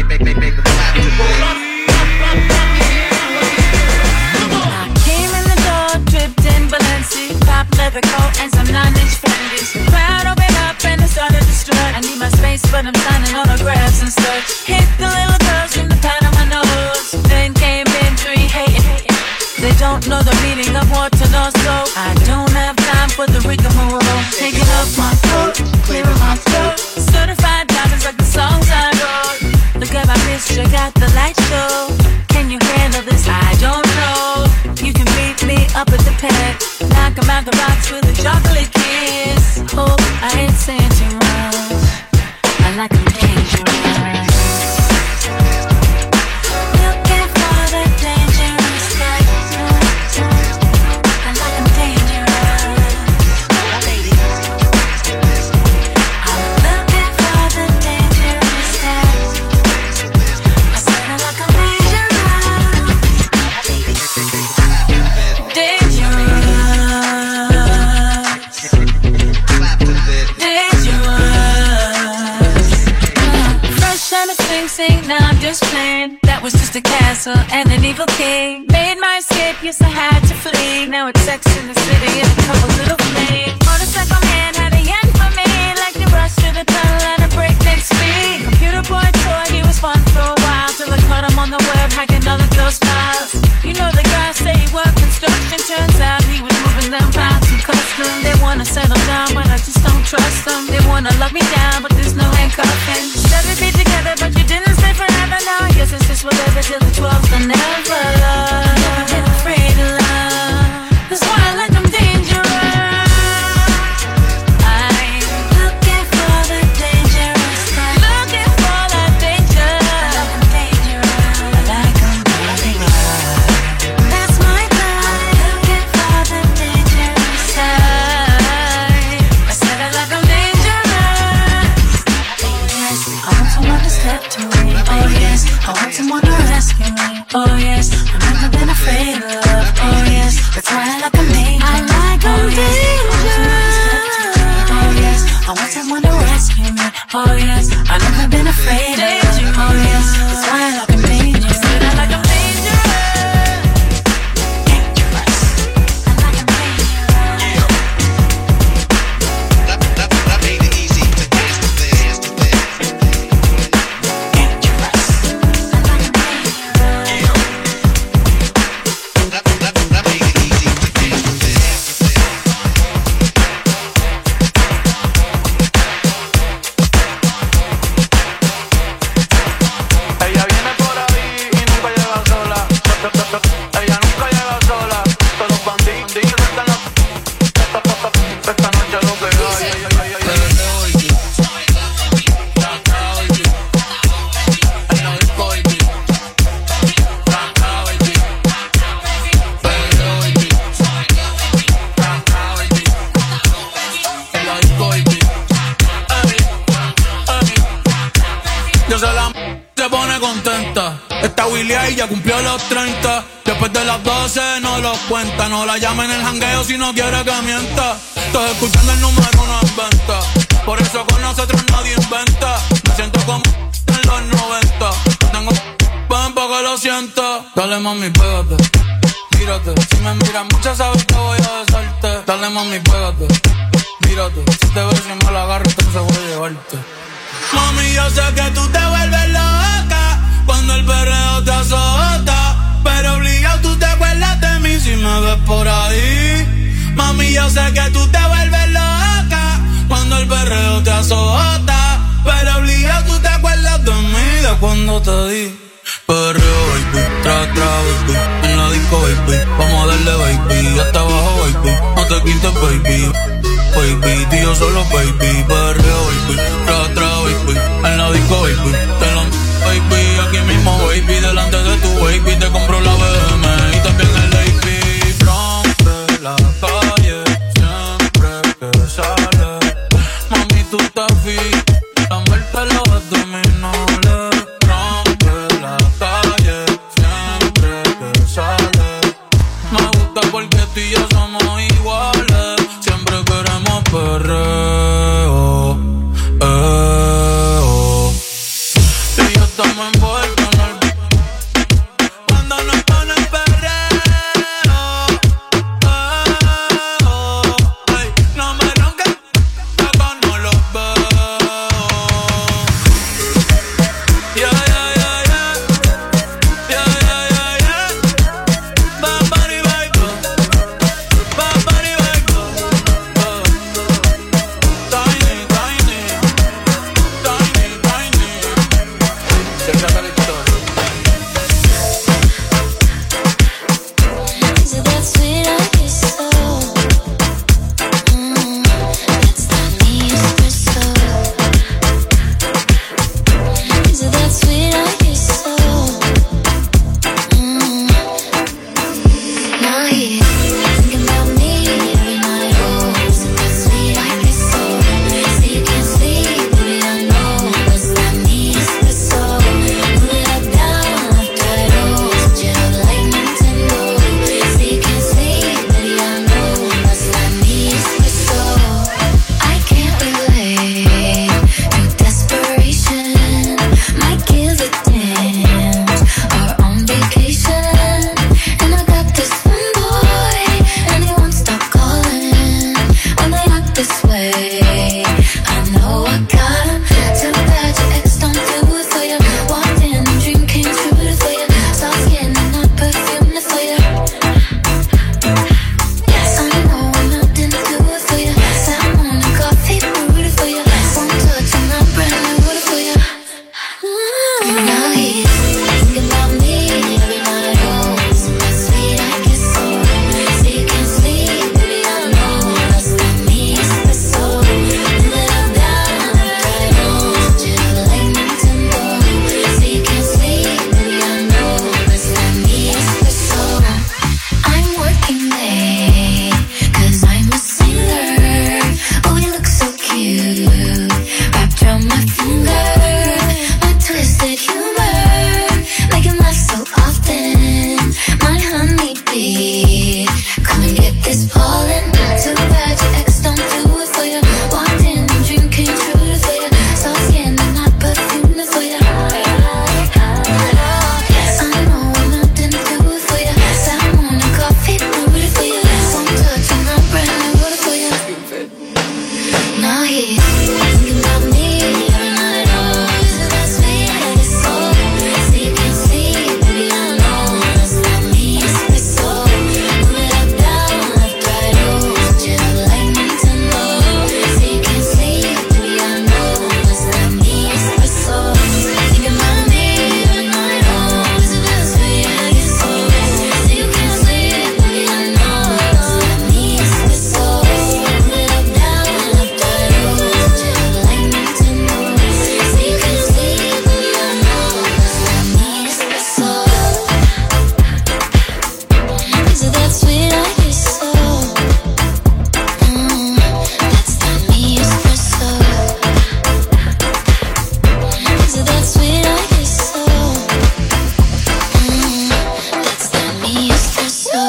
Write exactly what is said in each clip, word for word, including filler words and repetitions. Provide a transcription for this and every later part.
make, make, make a clap to this. I came in the door, dripped in Balenci, pop leather coat and some nine-inch Fendis. The crowd opened up and I started to strut. I need my space, but I'm signing autographs and such. Hit the little girls from the pat on my nose. Then came in three, hey, hey, hey. They don't know the meaning of water, no, so I don't have time for the rigmarole. Taking off my coat, clearing my throat. Certified diamonds like the songs I wrote. Look at my wrist, check out the light show. Can you handle this? I don't know. You can beat me up at the pad. Knock 'em out the box with a chocolate kiss. Hope I ain't saying too much. I like 'em dangerous. Looking for the dangerous type. I like 'em dangerous. I'm looking for the dangerous type. I said I like 'em dangerous. Dangerous. Sing, now I'm just playing. That was just a castle and an evil king. Made my escape, yes I had to flee. Now it's Sex in the City and a couple little flames. Motorcycle man had a yen for me. Like to rush to the tunnel at a breakneck speed. Computer boy toy, he was fun for a while. Till I caught him on the web, hacking all of those files. You know the guy say he worked construction. Turns out he was moving them files from custom. They wanna settle down, but I just don't trust them. They wanna lock me down, but there's no handcuffing. Let me be together, but you didn't stay forever. Now I guess it's just whatever till the twelfth. I never love, never been afraid of love. That's why I like them dangerous. I'm looking for the dangerous type. Looking for the danger. I like them dangerous. I like them dangerous. That's my type. Looking for the dangerous type. I said I like them dangerous. Oh yes, I want someone to step to me. Oh yes, I want someone to rescue me. Oh yes, I've never been afraid of love. Oh yes, that's why I like 'em dangerous. I like 'em dangerous. Oh yes, I want someone to rescue me. Oh yes, I've never been afraid of love. Oh yes, that's why I like 'em dangerous. I like 'em dangerous. Dangerous. I like 'em dangerous. That, that, that made it easy to dance to this, to this. That, that, that made it easy to dance to this. Ella viene por ahí y nunca llega sola. Ella nunca llega sola. Todos los bandidos están la... Esta noche lo que hay. Yo sé la m- se pone contenta. Esta Willy ahí ya cumplió los treinta. Después de las doce no los cuenta. No la llama en el jangueo si no quiere que mienta. Estás escuchando el número uno en venta. Por eso con nosotros nadie inventa. Me siento como en los noventa. Tengo pan para que lo sienta. Dale mami, pégate, mírate. Si me miras mucho sabes que voy a besarte. Dale mami, pégate, mírate. Si te ves y me la agarro entonces voy a llevarte. Mami, yo sé que tú te vuelves loca cuando el perreo te azota, pero obligado tú te acuerdas de mí si me ves por ahí. Mami, yo sé que tú te vuelves loca cuando el perreo te azota, pero obligado tú te acuerdas de mí de cuando te di. Perreo, baby, tra, tra, baby, en la disco, baby, vamos a darle, baby, hasta abajo, baby, no te quites, baby. Baby, tío solo baby, perreo, baby, tra, tra, baby, en la disco, baby, te lo baby, aquí mismo, baby, delante de tu baby, te compro la B M y también el A P. Rompe la calle, siempre que sale, mami, tú estás fit, lamberte los abdominales. Rompe la calle, siempre que sale, me gusta porque tú y yo somos iguales, siempre queremos perreo, eh, oh. Y yo estamos importa, no olvides. Cuando nos ponen perreo, oh, oh, ay, no me ronques, acá no los veo. Yeah, yeah, yeah, yeah. Yeah, yeah, yeah, yeah. Bad Bunny, baby. Bad Bunny, baby. Oh. Tiny, tiny. Tiny, tiny. Se trata la historia. Is it that sweet I kiss so? Mm, that's not me espresso. Is it that sweet I kiss so? Mm. Now he's thinking about me every night. Oh, is it that sweet I kiss so? So you can't sleep, baby, I know. That's not me espresso. Move it up, down, left, right, oh, switch it up like Nintendo. So you can't sleep, baby, I know. That's not me espresso. I can't relate to desperation. Might give a damn or on vacation. And I got this one boy, and he won't stop calling. When they act this way, I know I got him. Too bad your ex don't do it for you. Walked in and dream came true for you. Soft skin and not perfume for you. Yes, I know I'm not didn't do it for you. Salmon and coffee brewed for you. One touch and I'm brand new for you. Now he's thinking about me every night. Oh, is it that sweet I kiss so? So you can't sleep, baby, I know. That's not me espresso. Move it up, down, left, right, oh, switch it up like Nintendo. So you can't sleep, baby, I know. That's not me espresso. I'm working late, cause I'm a singer. Oh, you look so cute, wrapped around my finger. My twisted humor, make him laugh so often. My honey bee, come and get this pollen. Too bad your ex don't do it for you. Walked in and dream came true for you. Soft skin and not perfume for you. Yes, I know I'm not didn't do it for you. Salmon and coffee brewed for you. One touch and I'm brand new for you. Now he's thinking about me every night. Oh, is it that sweet I kiss so? So you can't sleep, baby, I know. That's not me espresso. Move it up, down, left, right, oh, switch it up like Nintendo. So you can't sleep, baby, I know. That's not me espresso. Thinking about me every night. Oh, is it that sweet I kiss so? So you can't sleep, baby, I know. That's not me espresso. Move it up, down, left, right, oh, switch it up like Nintendo. So you can't sleep, baby, I know. That's not me espresso. Is it that sweet I kiss so? Mm, that's not me espresso. Is it that sweet I kiss so? Mm, that's not me espresso.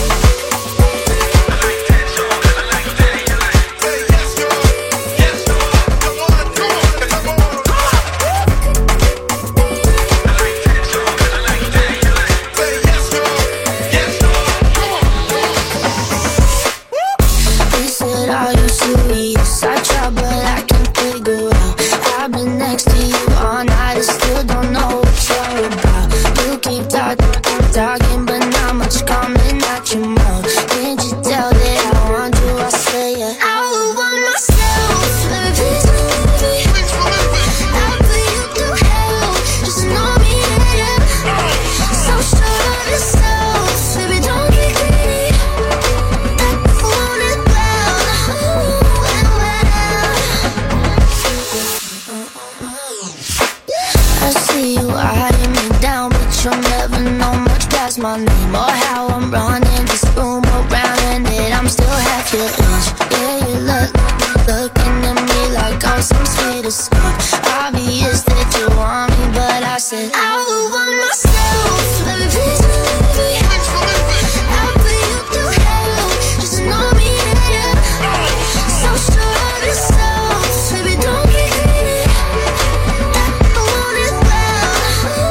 Is it all you serious? I try but I can't figure out. I've been next to you all night, I still don't know what you're about. You keep talking, keep talking, but not much coming out your mouth. Can't you tell that I want you? I say it. I would want myself, baby, please don't leave me. I'll put you through hell, just know me, yeah. So sure of yourself, baby, don't get greedy. I want it well, well, well. I see you eyeing me down, but you'll never know much past my name or how I'm running this room around, and that I'm still half your age. Yeah, you look, looking at me like I'm some sweet escape. Obvious that you want me, but I said I would want myself, baby, please don't leave me. I'll put you through hell, just know me, yeah. So sure of yourself, baby, don't get greedy. I want it well.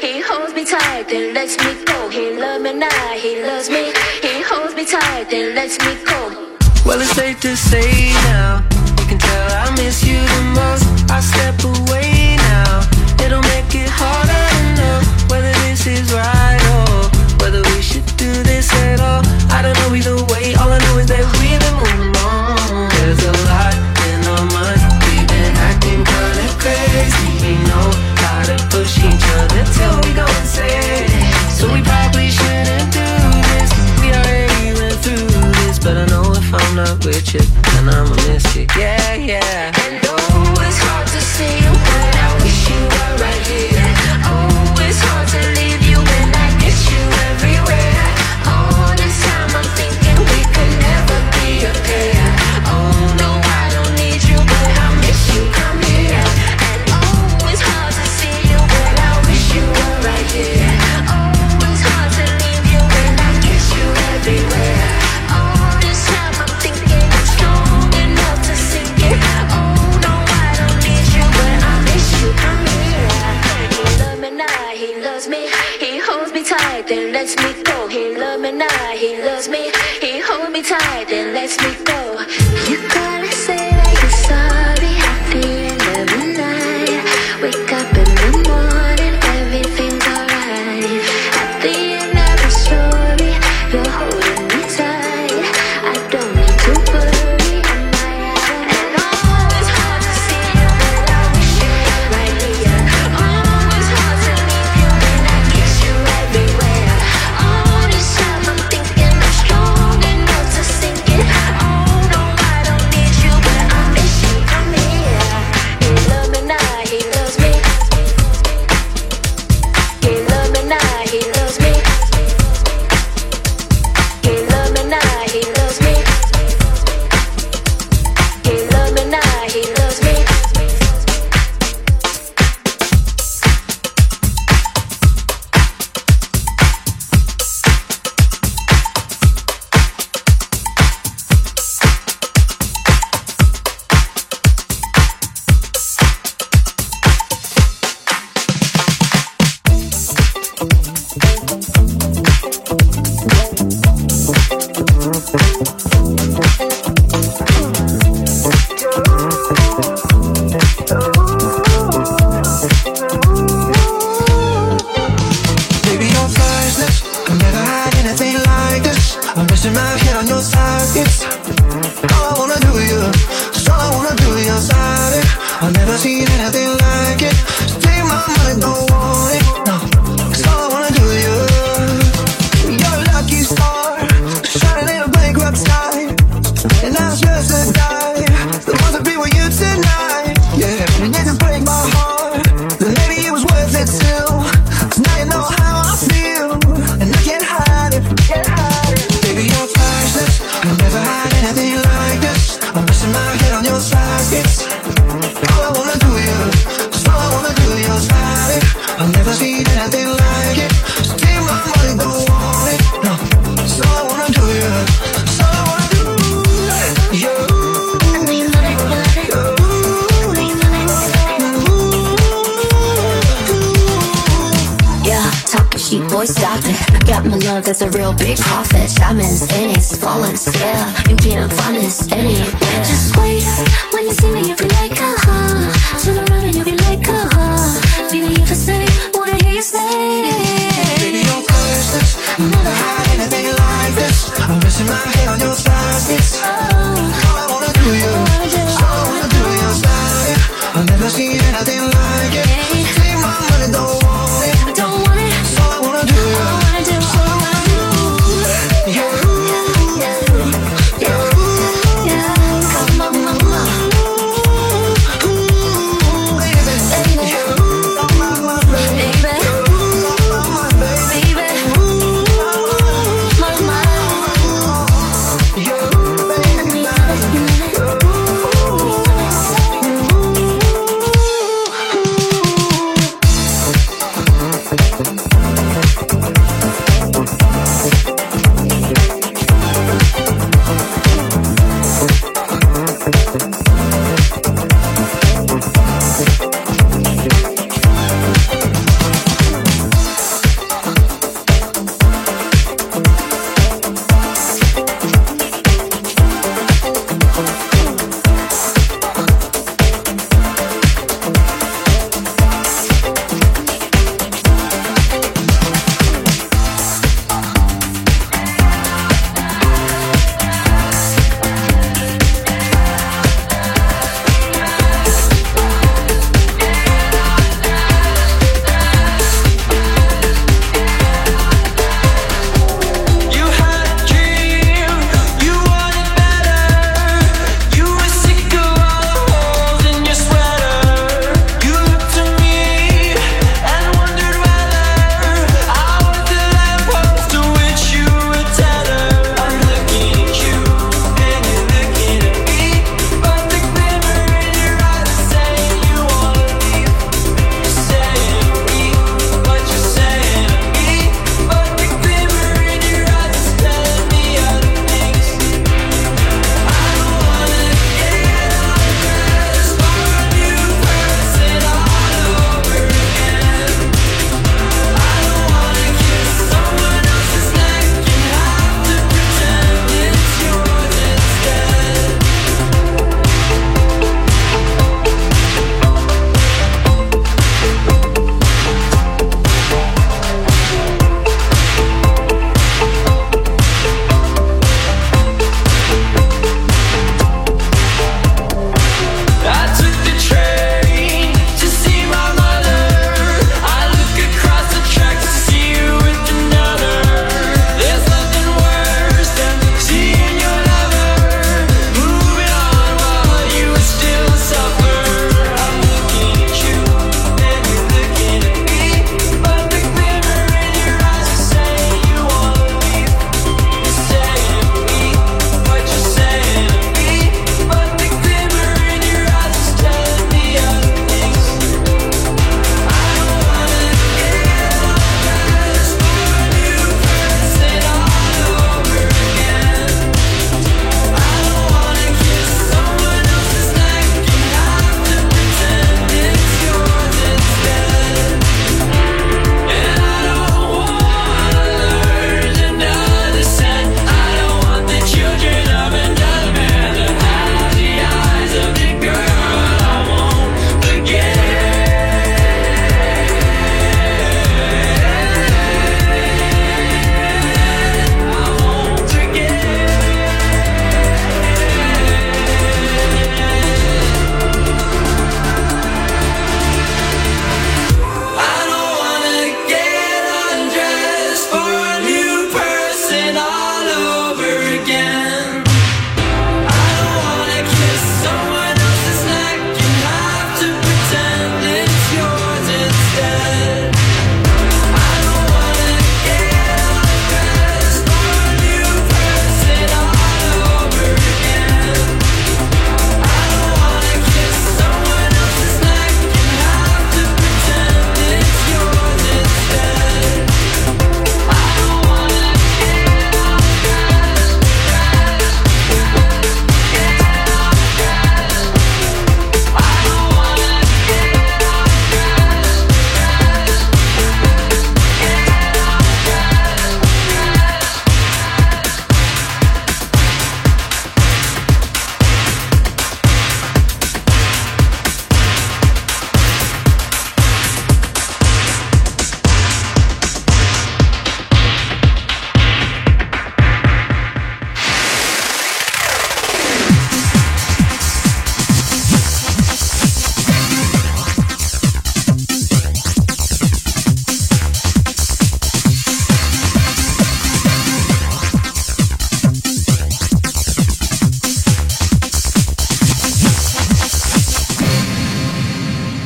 He holds me tight, then lets me go. He loves me now, he loves me. He holds me tight, then lets me go. Well, it's safe to say now, you can tell I miss you the most. I step away now, it'll make it harder to know whether this is right or whether we should do this at all. I don't know either way, all I know is that we've been moving on. There's a lot in our minds, we've been acting kinda crazy. We know how to push each other till we go insane. So we probably shouldn't do this, we already went through this. But I know if I'm not with you, then I'ma miss you, yeah, yeah. And oh, it's hard to see you, but I wish you were right here. Oh, it's hard to leave you when I miss you everywhere. All this time I'm thinking we could never be a pair. Oh no, I don't need you, but I miss you, come here. And oh, it's hard to see you, but I wish you were right here. Oh, it's hard to leave you when I miss you everywhere. All this time I'm thinking I'm strong enough to sink it. Oh no, I don't need you, but I miss you, come here. He loves me now, he loves me. He holds me tight, then lets me go. He loves me now, he loves me. He holds me tight, then lets me go. You gotta say that you're sorry at the end of the night. Wake up in the morning, everything's alright. At the end of the story, you're holding me tight. I don't need to worry, am I right? And oh, it's hard to see you, but I wish you were right here. Oh, it's hard to leave you when I kiss you everywhere. All this time I'm thinking I'm strong enough to sink it. Oh no, I don't need you, but I miss you, come here. He loves me now, he loves me. He loves me now, he loves me. He loves me now, he loves me. He loves me now, he loves me. Baby, your thighs lips, I've never had anything like this. I'm resting my head on your side, it's all I wanna do with you. It's all I wanna do with your side. I've never seen anything like it. So take my money, don't want it, no. It's all I wanna do with you. You're a lucky star, shining in a bankrupt sky. And I'm just to die, the ones that be with you tonight. Yeah, and you can break my heart, then maybe it was worth it still. Cause now you know how I feel, and I can't hide it, can't hide it. Baby, your thighs lips, I've never had anything like this. I'm resting my head on your side, it's all I wanna do with you. It's all I wanna do with your side. I've never seen anything like it. So take my money, don't want it, no. It's all I wanna do with you. It's all I wanna do. You. Yeah, talking sheep, boy, stop it. Got my love, that's a real big profit. Diamonds in it, falling still. You being honest, any Just wait, when you see me, you'll be like, uh-huh. Turn around.